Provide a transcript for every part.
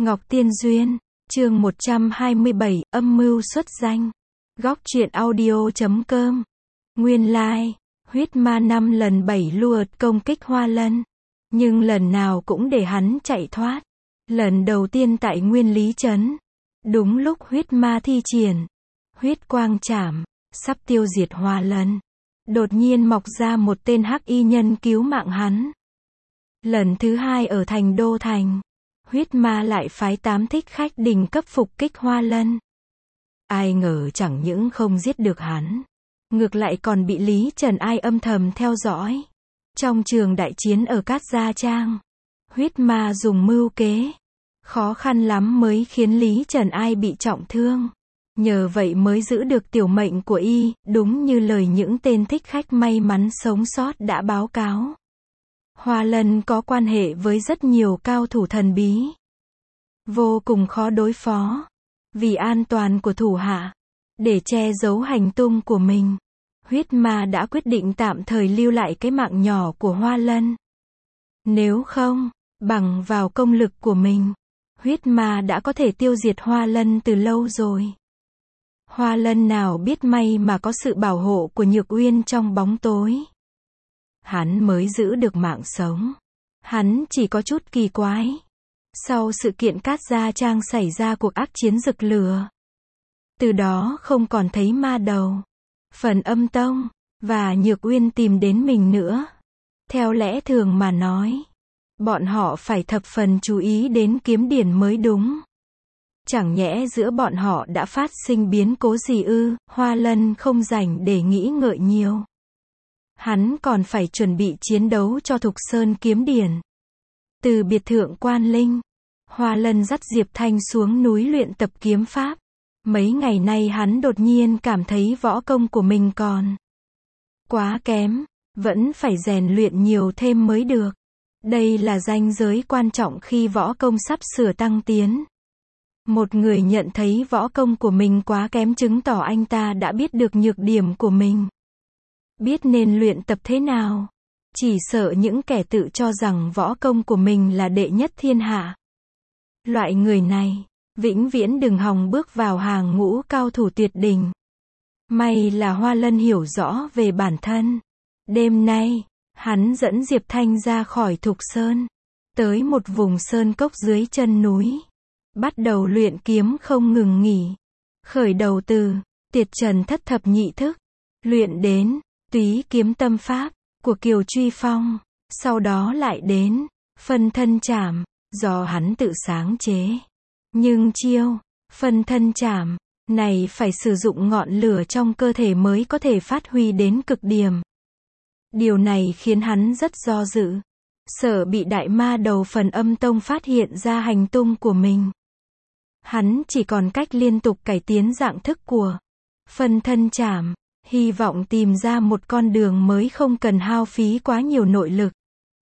Ngọc Tiên Duyên, chương 127, âm mưu xuất danh. Góc truyện audio.com. Nguyên lai, huyết ma 5 lần 7 lượt công kích Hoa Lân. Nhưng lần nào cũng để hắn chạy thoát. Lần đầu tiên tại Nguyên Lý Trấn. Đúng lúc huyết ma thi triển. Huyết quang trảm, sắp tiêu diệt Hoa Lân. Đột nhiên mọc ra một tên hắc y nhân cứu mạng hắn. Lần thứ hai ở thành Đô Thành. Huyết ma lại phái 8 thích khách đỉnh cấp phục kích Hoa Lân. Ai ngờ chẳng những không giết được hắn, ngược lại còn bị Lý Trần Ai âm thầm theo dõi. Trong trường đại chiến ở Cát Gia Trang, huyết ma dùng mưu kế, khó khăn lắm mới khiến Lý Trần Ai bị trọng thương. Nhờ vậy mới giữ được tiểu mệnh của y, đúng như lời những tên thích khách may mắn sống sót đã báo cáo. Hoa Lân có quan hệ với rất nhiều cao thủ thần bí, vô cùng khó đối phó. Vì an toàn của thủ hạ, để che giấu hành tung của mình, huyết ma đã quyết định tạm thời lưu lại cái mạng nhỏ của Hoa Lân. Nếu không, bằng vào công lực của mình, huyết ma đã có thể tiêu diệt Hoa Lân từ lâu rồi. Hoa Lân nào biết may mà có sự bảo hộ của Nhược Uyên trong bóng tối, hắn mới giữ được mạng sống. Hắn chỉ có chút kỳ quái. Sau sự kiện Cát Gia Trang xảy ra cuộc ác chiến rực lửa, từ đó không còn thấy ma đầu, Phần Âm Tông và Nhược Uyên tìm đến mình nữa. Theo lẽ thường mà nói, bọn họ phải thập phần chú ý đến kiếm điển mới đúng. Chẳng nhẽ giữa bọn họ đã phát sinh biến cố gì ư? Hoa Lân không rảnh để nghĩ ngợi nhiều. Hắn còn phải chuẩn bị chiến đấu cho Thục Sơn kiếm điển. Từ biệt thượng Quan Linh, Hoa Lân dắt Diệp Thanh xuống núi luyện tập kiếm pháp. Mấy ngày nay hắn đột nhiên cảm thấy võ công của mình còn quá kém, vẫn phải rèn luyện nhiều thêm mới được. Đây là ranh giới quan trọng khi võ công sắp sửa tăng tiến. Một người nhận thấy võ công của mình quá kém chứng tỏ anh ta đã biết được nhược điểm của mình, biết nên luyện tập thế nào. Chỉ sợ những kẻ tự cho rằng võ công của mình là đệ nhất thiên hạ. Loại người này, vĩnh viễn đừng hòng bước vào hàng ngũ cao thủ tuyệt đỉnh. May là Hoa Lân hiểu rõ về bản thân. Đêm nay, hắn dẫn Diệp Thanh ra khỏi Thục Sơn, tới một vùng sơn cốc dưới chân núi. Bắt đầu luyện kiếm không ngừng nghỉ. Khởi đầu từ Tiệt Trần Thất Thập Nhị Thức, luyện đến Túy Kiếm Tâm Pháp của Kiều Truy Phong, sau đó lại đến Phân Thân Trảm, do hắn tự sáng chế. Nhưng chiêu Phân Thân Trảm này phải sử dụng ngọn lửa trong cơ thể mới có thể phát huy đến cực điểm. Điều này khiến hắn rất do dự, sợ bị đại ma đầu Phần Âm Tông phát hiện ra hành tung của mình. Hắn chỉ còn cách liên tục cải tiến dạng thức của Phân Thân Trảm, hy vọng tìm ra một con đường mới không cần hao phí quá nhiều nội lực.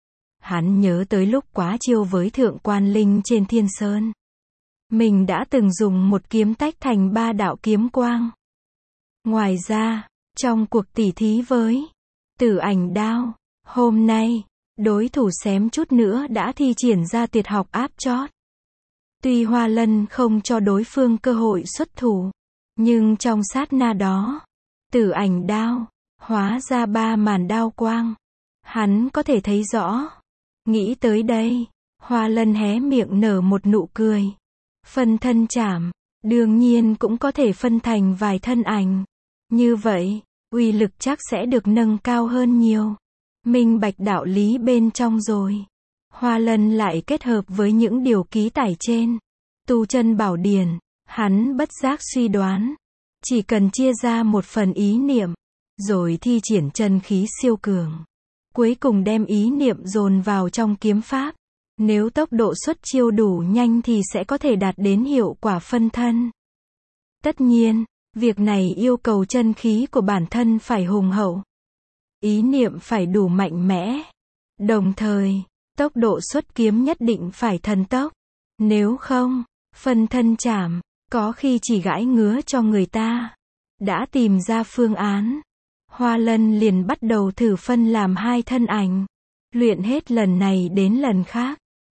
Hắn nhớ tới lúc quá chiêu với Thượng Quan Linh trên Thiên Sơn. Mình đã từng dùng một kiếm tách thành 3 đạo kiếm quang. Ngoài ra, trong cuộc tỉ thí với Tử Ảnh Đao, hôm nay, đối thủ xém chút nữa đã thi triển ra tuyệt học áp chót. Tuy Hoa Lân không cho đối phương cơ hội xuất thủ, nhưng trong sát na đó, Tử Ảnh Đao hóa ra 3 màn đao quang. Hắn có thể thấy rõ. Nghĩ tới đây, Hoa Lân hé miệng nở một nụ cười. Phân thân trảm, đương nhiên cũng có thể phân thành vài thân ảnh. Như vậy, uy lực chắc sẽ được nâng cao hơn nhiều. Minh bạch đạo lý bên trong rồi. Hoa Lân lại kết hợp với những điều ký tải trên Tu Chân Bảo Điển, hắn bất giác suy đoán, chỉ cần chia ra một phần ý niệm, rồi thi triển chân khí siêu cường, cuối cùng đem ý niệm dồn vào trong kiếm pháp, nếu tốc độ xuất chiêu đủ nhanh thì sẽ có thể đạt đến hiệu quả phân thân. Tất nhiên, việc này yêu cầu chân khí của bản thân phải hùng hậu, ý niệm phải đủ mạnh mẽ, đồng thời tốc độ xuất kiếm nhất định phải thần tốc. Nếu không, Phân Thân Trảm có khi chỉ gãi ngứa cho người ta. Đã tìm ra phương án, Hoa Lân liền bắt đầu thử phân làm 2 thân ảnh, luyện hết lần này đến lần khác.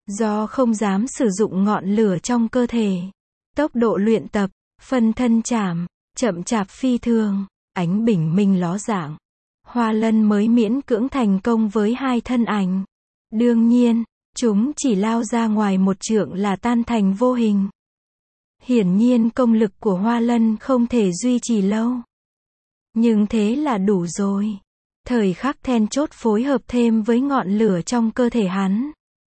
Do không dám sử dụng ngọn lửa trong cơ thể, tốc độ luyện tập, phân thân chạm, chậm chạp phi thường, ánh bình minh ló dạng, Hoa Lân mới miễn cưỡng thành công với hai thân ảnh. Đương nhiên, chúng chỉ lao ra ngoài một trượng là tan thành vô hình. Hiển nhiên công lực của Hoa Lân không thể duy trì lâu. Nhưng thế là đủ rồi. Thời khắc then chốt phối hợp thêm với ngọn lửa trong cơ thể hắn.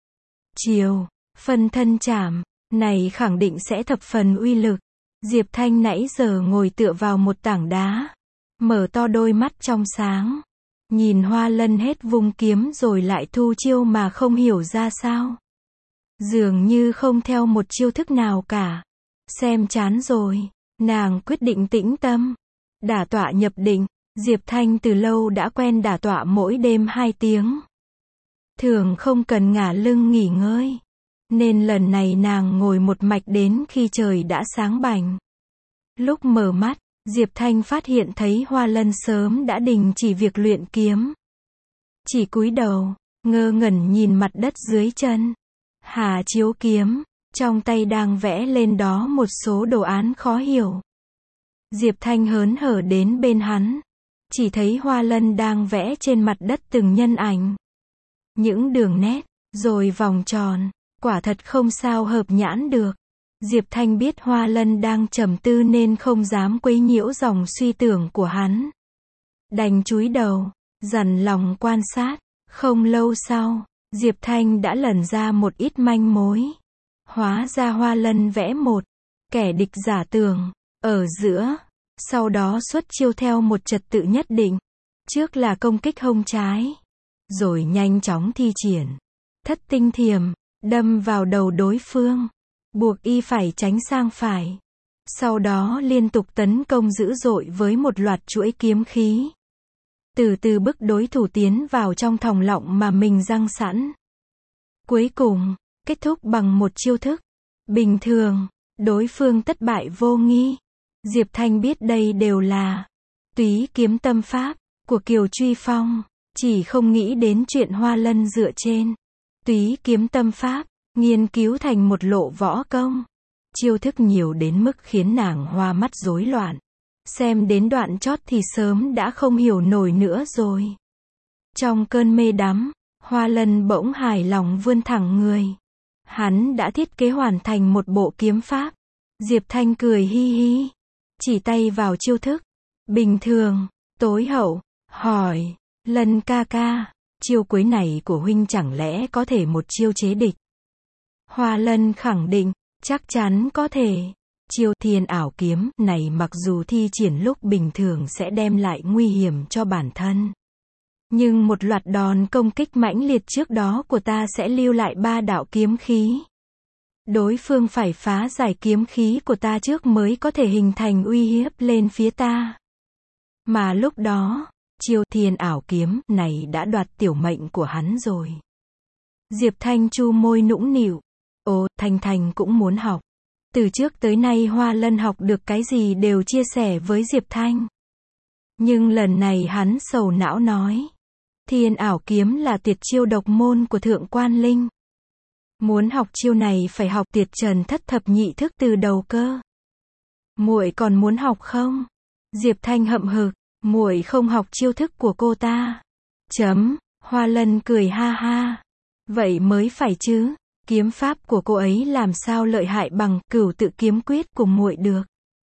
Chiều, phân thân chạm, này khẳng định sẽ thập phần uy lực. Diệp Thanh nãy giờ ngồi tựa vào một tảng đá, mở to đôi mắt trong sáng, nhìn Hoa Lân hết vung kiếm rồi lại thu chiêu mà không hiểu ra sao. Dường như không theo một chiêu thức nào cả. Xem chán rồi, nàng quyết định tĩnh tâm, đả tọa nhập định. Diệp Thanh từ lâu đã quen đả tọa mỗi đêm 2 tiếng. Thường không cần ngả lưng nghỉ ngơi. Nên lần này nàng ngồi một mạch đến khi trời đã sáng bảnh. Lúc mở mắt, Diệp Thanh phát hiện thấy Hoa Lân sớm đã đình chỉ việc luyện kiếm. Chỉ cúi đầu, ngơ ngẩn nhìn mặt đất dưới chân. Hà chiếu kiếm, trong tay đang vẽ lên đó một số đồ án khó hiểu. Diệp Thanh hớn hở đến bên hắn. Chỉ thấy Hoa Lân đang vẽ trên mặt đất từng nhân ảnh. Những đường nét, rồi vòng tròn, quả thật không sao hợp nhãn được. Diệp Thanh biết Hoa Lân đang trầm tư nên không dám quấy nhiễu dòng suy tưởng của hắn. Đành cúi đầu, dằn lòng quan sát. Không lâu sau, Diệp Thanh đã lần ra một ít manh mối. Hóa ra Hoa Lân vẽ một kẻ địch giả tưởng ở giữa, sau đó xuất chiêu theo một trật tự nhất định. Trước là công kích hông trái, rồi nhanh chóng thi triển thất tinh thiểm, đâm vào đầu đối phương, buộc y phải tránh sang phải. Sau đó liên tục tấn công dữ dội với một loạt chuỗi kiếm khí. Từ từ bức đối thủ tiến vào trong thòng lọng mà mình răng sẵn. Cuối cùng, kết thúc bằng một chiêu thức. Bình thường, đối phương tất bại vô nghi. Diệp Thanh biết đây đều là túy kiếm tâm pháp của Kiều Truy Phong. Chỉ không nghĩ đến chuyện Hoa Lân dựa trên túy kiếm tâm pháp, nghiên cứu thành một lộ võ công. Chiêu thức nhiều đến mức khiến nàng hoa mắt rối loạn. Xem đến đoạn chót thì sớm đã không hiểu nổi nữa rồi. Trong cơn mê đắm, Hoa Lân bỗng hài lòng vươn thẳng người. Hắn đã thiết kế hoàn thành một bộ kiếm pháp. Diệp Thanh cười hi hi, chỉ tay vào chiêu thức. Bình thường, tối hậu, hỏi, Lân ca ca, chiêu cuối này của huynh chẳng lẽ có thể một chiêu chế địch? Hoa Lân khẳng định, chắc chắn có thể. Chiêu thiên ảo kiếm này mặc dù thi triển lúc bình thường sẽ đem lại nguy hiểm cho bản thân. Nhưng một loạt đòn công kích mãnh liệt trước đó của ta sẽ lưu lại 3 đạo kiếm khí. Đối phương phải phá giải kiếm khí của ta trước mới có thể hình thành uy hiếp lên phía ta. Mà lúc đó, chiêu thiên ảo kiếm này đã đoạt tiểu mệnh của hắn rồi. Diệp Thanh chu môi nũng nịu. Ồ, Thanh Thanh cũng muốn học. Từ trước tới nay Hoa Lân học được cái gì đều chia sẻ với Diệp Thanh. Nhưng lần này hắn sầu não nói. Thiên ảo kiếm là tuyệt chiêu độc môn của Thượng Quan Linh. Muốn học chiêu này phải học Tiệt Trần Thất Thập Nhị thức từ đầu cơ. Muội còn muốn học không? Diệp Thanh hậm hực, muội không học chiêu thức của cô ta. Hoa Lân cười ha ha. Vậy mới phải chứ. Kiếm pháp của cô ấy làm sao lợi hại bằng Cửu Tự Kiếm Quyết của muội được.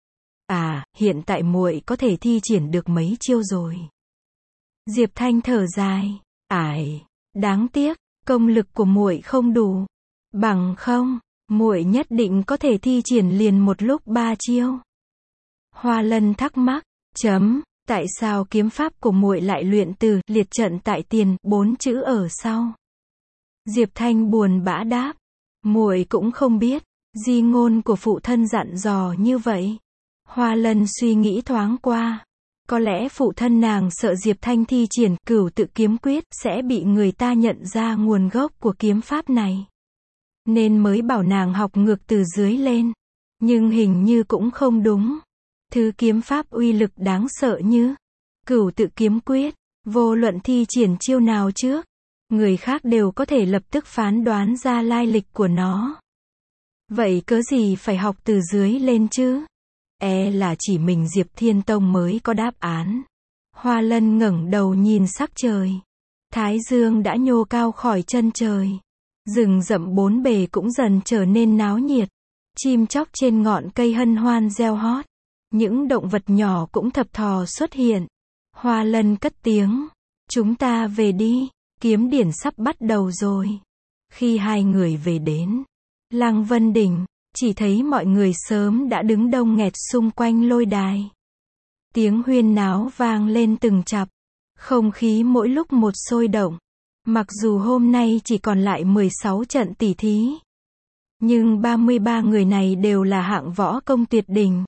À, hiện tại muội có thể thi triển được mấy chiêu rồi. Diệp Thanh thở dài. Ải, đáng tiếc, công lực của muội không đủ. Bằng không, muội nhất định có thể thi triển liền một lúc 3 chiêu. Hoa Lân thắc mắc. Tại sao kiếm pháp của muội lại luyện từ liệt trận tại tiền 4 chữ ở sau? Diệp Thanh buồn bã đáp. Muội cũng không biết, di ngôn của phụ thân dặn dò như vậy. Hoa Lân suy nghĩ thoáng qua. Có lẽ phụ thân nàng sợ Diệp Thanh thi triển Cửu Tự Kiếm Quyết sẽ bị người ta nhận ra nguồn gốc của kiếm pháp này. Nên mới bảo nàng học ngược từ dưới lên. Nhưng hình như cũng không đúng. Thứ kiếm pháp uy lực đáng sợ như Cửu Tự Kiếm Quyết, vô luận thi triển chiêu nào trước, người khác đều có thể lập tức phán đoán ra lai lịch của nó. Vậy cớ gì phải học từ dưới lên chứ? Là chỉ mình Diệp Thiên Tông mới có đáp án. Hoa Lân ngẩng đầu nhìn sắc trời. Thái dương đã nhô cao khỏi chân trời. Rừng rậm bốn bề cũng dần trở nên náo nhiệt. Chim chóc trên ngọn cây hân hoan reo hót. Những động vật nhỏ cũng thập thò xuất hiện. Hoa Lân cất tiếng. Chúng ta về đi, kiếm điển sắp bắt đầu rồi. Khi hai người về đến Lăng Vân Đỉnh, chỉ thấy mọi người sớm đã đứng đông nghẹt xung quanh lôi đài. Tiếng huyên náo vang lên từng chặp. Không khí mỗi lúc một sôi động. Mặc dù hôm nay chỉ còn lại 16 trận tỷ thí. Nhưng 33 người này đều là hạng võ công tuyệt đỉnh.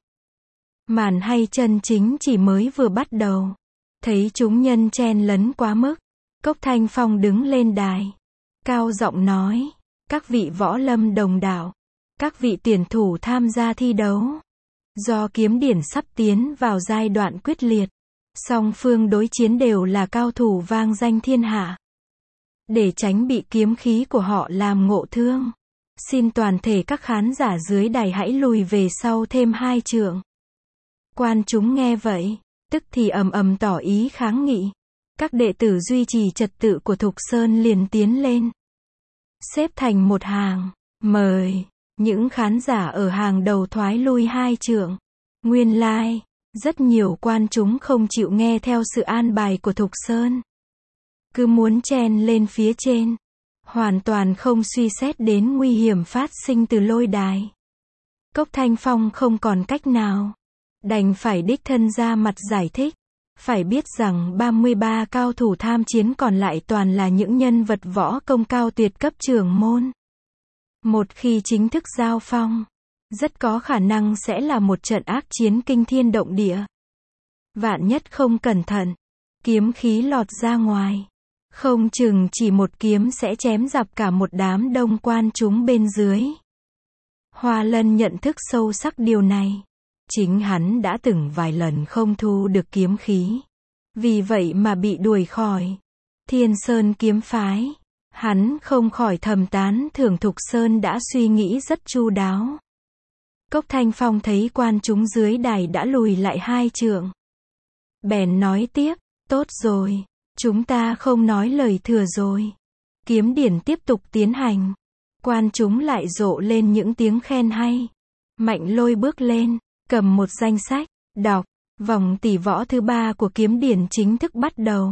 Màn hay chân chính chỉ mới vừa bắt đầu. Thấy chúng nhân chen lấn quá mức. Cốc Thanh Phong đứng lên đài. Cao giọng nói. Các vị võ lâm đồng đạo. Các vị tuyển thủ tham gia thi đấu. Do kiếm điển sắp tiến vào giai đoạn quyết liệt. Song phương đối chiến đều là cao thủ vang danh thiên hạ. Để tránh bị kiếm khí của họ làm ngộ thương. Xin toàn thể các khán giả dưới đài hãy lùi về sau thêm 2 trượng. Quan chúng nghe vậy, tức thì ầm ầm tỏ ý kháng nghị. Các đệ tử duy trì trật tự của Thục Sơn liền tiến lên. Xếp thành một hàng, mời. Những khán giả ở hàng đầu thoái lui 2 trượng. Nguyên lai, rất nhiều quan chúng không chịu nghe theo sự an bài của Thục Sơn. Cứ muốn chen lên phía trên. Hoàn toàn không suy xét đến nguy hiểm phát sinh từ lôi đài. Cốc Thanh Phong không còn cách nào. Đành phải đích thân ra mặt giải thích. Phải biết rằng 33 cao thủ tham chiến còn lại toàn là những nhân vật võ công cao tuyệt cấp trưởng môn. Một khi chính thức giao phong, rất có khả năng sẽ là một trận ác chiến kinh thiên động địa. Vạn nhất không cẩn thận, kiếm khí lọt ra ngoài. Không chừng chỉ một kiếm sẽ chém dập cả một đám đông quan chúng bên dưới. Hoa Lân nhận thức sâu sắc điều này. Chính hắn đã từng vài lần không thu được kiếm khí. Vì vậy mà bị đuổi khỏi Thiên Sơn kiếm phái. Hắn không khỏi thầm tán thưởng Thục Sơn đã suy nghĩ rất chu đáo. Cốc Thanh Phong thấy quan chúng dưới đài đã lùi lại 2 trượng. Bèn nói tiếp, tốt rồi, chúng ta không nói lời thừa rồi. Kiếm điển tiếp tục tiến hành. Quan chúng lại rộ lên những tiếng khen hay. Mạnh Lôi bước lên, cầm một danh sách, đọc, vòng tỷ võ thứ 3 của kiếm điển chính thức bắt đầu.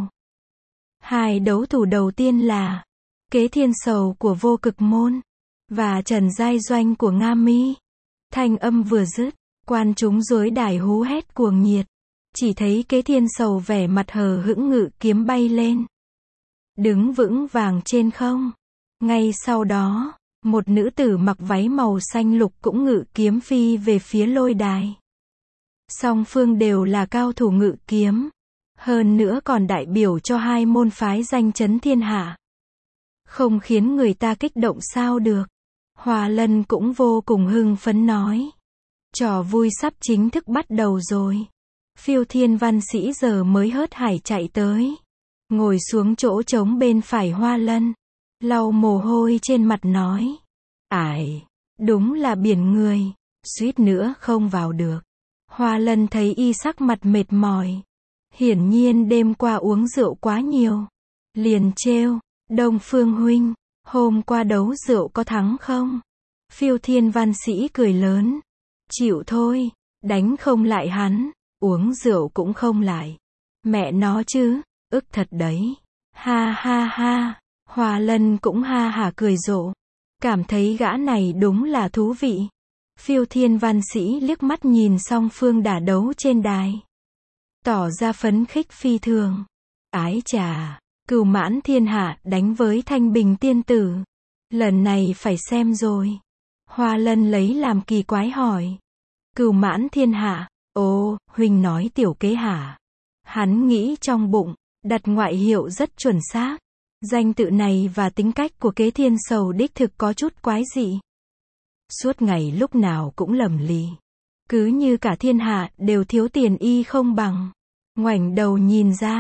2 đấu thủ đầu tiên là Kế Thiên Sầu của Vô Cực Môn và Trần Giai Doanh của Nga Mi. Thanh âm vừa dứt, quan chúng dưới đài hú hét cuồng nhiệt. Chỉ thấy Kế Thiên Sầu vẻ mặt hờ hững ngự kiếm bay lên, đứng vững vàng trên không. Ngay sau đó, một nữ tử mặc váy màu xanh lục cũng ngự kiếm phi về phía lôi đài. Song phương đều là cao thủ ngự kiếm, hơn nữa còn đại biểu cho 2 môn phái danh chấn thiên hạ. Không khiến người ta kích động sao được. Hoa Lân cũng vô cùng hưng phấn nói. Trò vui sắp chính thức bắt đầu rồi. Phiêu Thiên văn sĩ giờ mới hớt hải chạy tới. Ngồi xuống chỗ trống bên phải Hoa Lân. Lau mồ hôi trên mặt nói. Ải, đúng là biển người. Suýt nữa không vào được. Hoa Lân thấy y sắc mặt mệt mỏi. Hiển nhiên đêm qua uống rượu quá nhiều. Liền trêu. Đông Phương huynh, hôm qua đấu rượu có thắng không? Phiêu Thiên văn sĩ cười lớn. Chịu thôi, đánh không lại hắn, uống rượu cũng không lại. Mẹ nó chứ, ức thật đấy. Ha ha ha, Hoa Lân cũng ha hả cười rộ. Cảm thấy gã này đúng là thú vị. Phiêu Thiên văn sĩ liếc mắt nhìn song phương đả đấu trên đài. Tỏ ra phấn khích phi thường. Ái chà, Cửu Mãn Thiên Hạ đánh với Thanh Bình Tiên Tử. Lần này phải xem rồi. Hoa Lân lấy làm kỳ quái hỏi. Cửu Mãn Thiên Hạ, ồ, huynh nói tiểu kế hả? Hắn nghĩ trong bụng, đặt ngoại hiệu rất chuẩn xác. Danh tự này và tính cách của Kế Thiên Sầu đích thực có chút quái dị. Suốt ngày lúc nào cũng lầm lì. Cứ như cả thiên hạ đều thiếu tiền y không bằng. Ngoảnh đầu nhìn ra,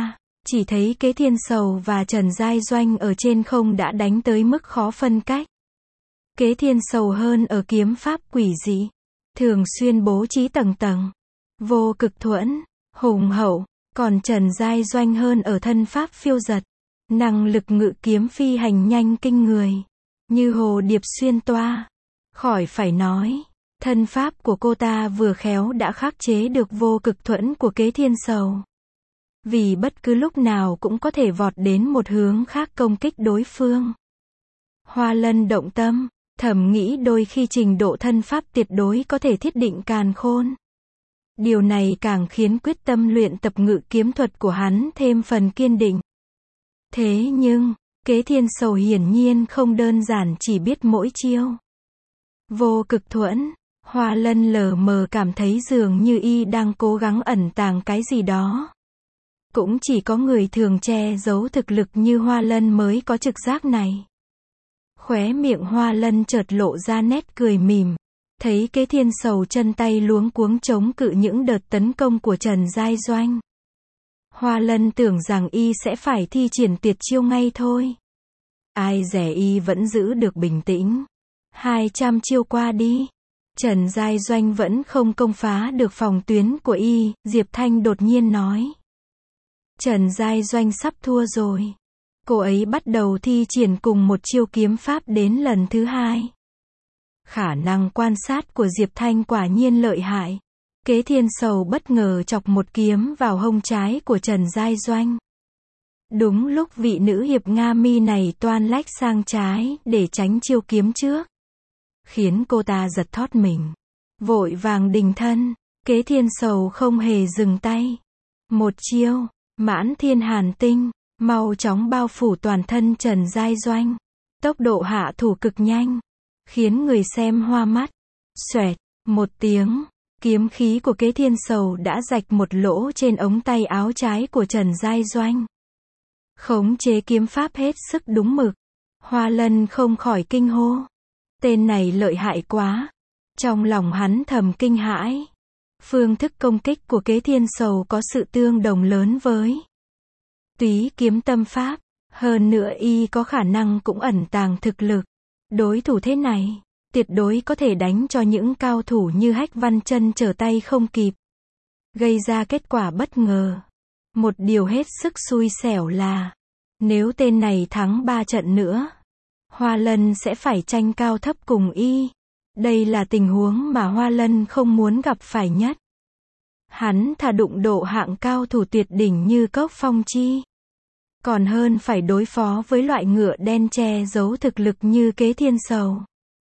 Chỉ thấy Kế Thiên Sầu và Trần Giai Doanh ở trên không đã đánh tới mức khó phân cách. Kế Thiên Sầu hơn ở kiếm pháp quỷ dị, thường xuyên bố trí tầng tầng, vô cực thuẫn, hùng hậu, còn Trần Giai Doanh hơn ở thân pháp phiêu dật, năng lực ngự kiếm phi hành nhanh kinh người, như hồ điệp xuyên toa. Khỏi phải nói, thân pháp của cô ta vừa khéo đã khắc chế được vô cực thuẫn của Kế Thiên Sầu. Vì bất cứ lúc nào cũng có thể vọt đến một hướng khác công kích đối phương. Hoa Lân động tâm, thầm nghĩ đôi khi trình độ thân pháp tuyệt đối có thể thiết định càn khôn. Điều này càng khiến quyết tâm luyện tập ngự kiếm thuật của hắn thêm phần kiên định. Thế nhưng, Kế Thiên Sầu hiển nhiên không đơn giản chỉ biết mỗi chiêu vô cực thuẫn. Hoa Lân lờ mờ cảm thấy dường như y đang cố gắng ẩn tàng cái gì đó. Cũng chỉ có người thường che giấu thực lực như Hoa Lân mới có trực giác này. Khóe miệng Hoa Lân chợt lộ ra nét cười mỉm. Thấy Kế Thiên Sầu chân tay luống cuống chống cự những đợt tấn công của Trần Giai Doanh. Hoa Lân tưởng rằng y sẽ phải thi triển tuyệt chiêu ngay thôi. Ai dè y vẫn giữ được bình tĩnh. 200 chiêu qua đi, Trần Giai Doanh vẫn không công phá được phòng tuyến của y. Diệp Thanh đột nhiên nói. Trần Giai Doanh sắp thua rồi. Cô ấy bắt đầu thi triển cùng một chiêu kiếm pháp đến lần thứ hai. Khả năng quan sát của Diệp Thanh quả nhiên lợi hại. Kế Thiên Sầu bất ngờ chọc một kiếm vào hông trái của Trần Giai Doanh. Đúng lúc vị nữ hiệp Nga Mi này toan lách sang trái để tránh chiêu kiếm trước, khiến cô ta giật thót mình, vội vàng đình thân. Kế Thiên Sầu không hề dừng tay. Một chiêu, Mãn Thiên Hàn Tinh, mau chóng bao phủ toàn thân Trần Giai Doanh. Tốc độ hạ thủ cực nhanh, khiến người xem hoa mắt. Xoẹt, một tiếng, kiếm khí của Kế Thiên Sầu đã rạch một lỗ trên ống tay áo trái của Trần Giai Doanh. Khống chế kiếm pháp hết sức đúng mực. Hoa Lân không khỏi kinh hô. Tên này lợi hại quá. Trong lòng hắn thầm kinh hãi. Phương thức công kích của Kế Thiên Sầu có sự tương đồng lớn với Túy kiếm tâm pháp. Hơn nữa y có khả năng cũng ẩn tàng thực lực. Đối thủ thế này, tuyệt đối có thể đánh cho những cao thủ như Hách Văn Chân trở tay không kịp. Gây ra kết quả bất ngờ. Một điều hết sức xui xẻo là, nếu tên này thắng 3 trận nữa, Hoa Lân sẽ phải tranh cao thấp cùng y. Đây là tình huống mà Hoa Lân không muốn gặp phải nhất. Hắn thà đụng độ hạng cao thủ tuyệt đỉnh như Cốc Phong Chi, còn hơn phải đối phó với loại ngựa đen che giấu thực lực như Kế Thiên Sầu.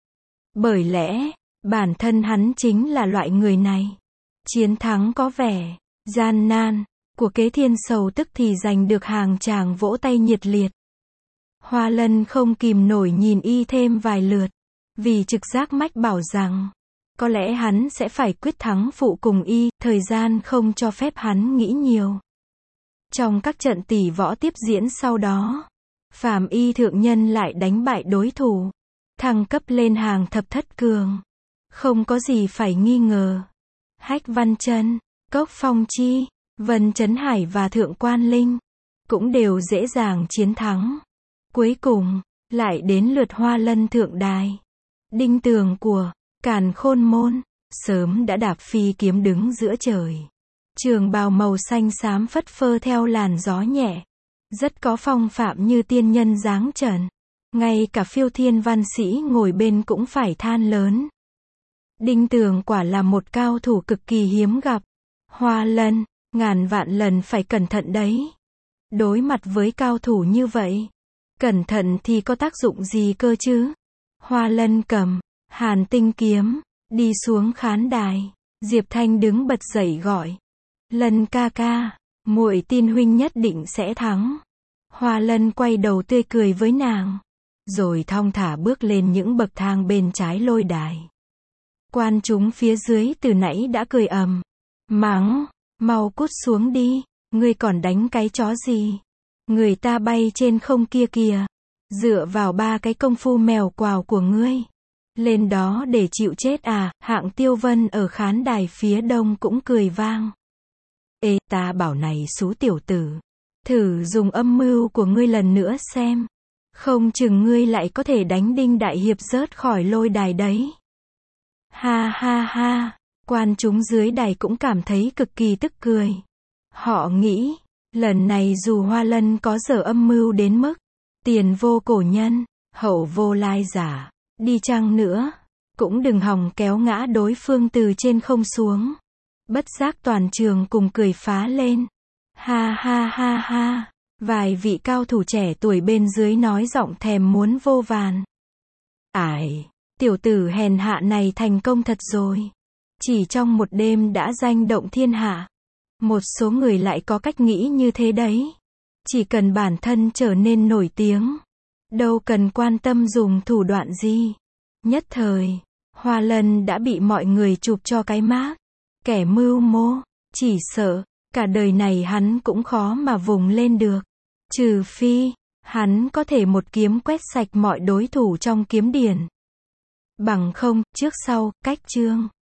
Bởi lẽ, bản thân hắn chính là loại người này. Chiến thắng có vẻ gian nan của Kế Thiên Sầu tức thì giành được hàng tràng vỗ tay nhiệt liệt. Hoa Lân không kìm nổi nhìn y thêm vài lượt, vì trực giác mách bảo rằng, có lẽ hắn sẽ phải quyết thắng phụ cùng y. Thời gian không cho phép hắn nghĩ nhiều. Trong các trận tỷ võ tiếp diễn sau đó, Phàm Y thượng nhân lại đánh bại đối thủ, thăng cấp lên hàng thập thất cường. Không có gì phải nghi ngờ. Hách Văn Chân, Cốc Phong Chi, Vân Chấn Hải và Thượng Quan Linh cũng đều dễ dàng chiến thắng. Cuối cùng, lại đến lượt Hoa Lân thượng đài. Đinh tường của Càn Khôn môn sớm đã đạp phi kiếm đứng giữa trời. Trường bào màu xanh xám phất phơ theo làn gió nhẹ, rất có phong phạm như tiên nhân dáng trần. Ngay cả Phiêu Thiên văn sĩ ngồi bên cũng phải than lớn. Đinh tường quả là một cao thủ cực kỳ hiếm gặp. Hoa Lân, ngàn vạn lần phải cẩn thận đấy. Đối mặt với cao thủ như vậy, cẩn thận thì có tác dụng gì cơ chứ? Hoa Lân cầm Hàn Tinh kiếm, đi xuống khán đài. Diệp Thanh đứng bật dậy gọi. Lân ca ca, muội tin huynh nhất định sẽ thắng. Hoa Lân quay đầu tươi cười với nàng, rồi thong thả bước lên những bậc thang bên trái lôi đài. Quan chúng phía dưới từ nãy đã cười ầm, mắng, mau cút xuống đi, ngươi còn đánh cái chó gì? Người ta bay trên không kia kìa, dựa vào 3 cái công phu mèo quào của ngươi, lên đó để chịu chết à? Hạng Tiêu Vân ở khán đài phía đông cũng cười vang. Ê, ta bảo này xú tiểu tử, Thử dùng âm mưu của ngươi lần nữa xem. Không chừng ngươi lại có thể đánh Đinh Đại Hiệp rớt khỏi lôi đài đấy. Ha ha ha, quan chúng dưới đài cũng cảm thấy cực kỳ tức cười. Họ nghĩ, lần này dù Hoa Lân có dở âm mưu đến mức tiền vô cổ nhân, hậu vô lai giả, đi chăng nữa, cũng đừng hòng kéo ngã đối phương từ trên không xuống. Bất giác toàn trường cùng cười phá lên. Ha ha ha ha, vài vị cao thủ trẻ tuổi bên dưới nói giọng thèm muốn vô vàn. Ải, tiểu tử hèn hạ này thành công thật rồi. Chỉ trong một đêm đã danh động thiên hạ. Một số người lại có cách nghĩ như thế đấy. Chỉ cần bản thân trở nên nổi tiếng, đâu cần quan tâm dùng thủ đoạn gì. Nhất thời, Hoa Lân đã bị mọi người chụp cho cái mác kẻ mưu mô, chỉ sợ cả đời này hắn cũng khó mà vùng lên được. Trừ phi hắn có thể một kiếm quét sạch mọi đối thủ trong kiếm điển. Bằng không, trước sau, cách chương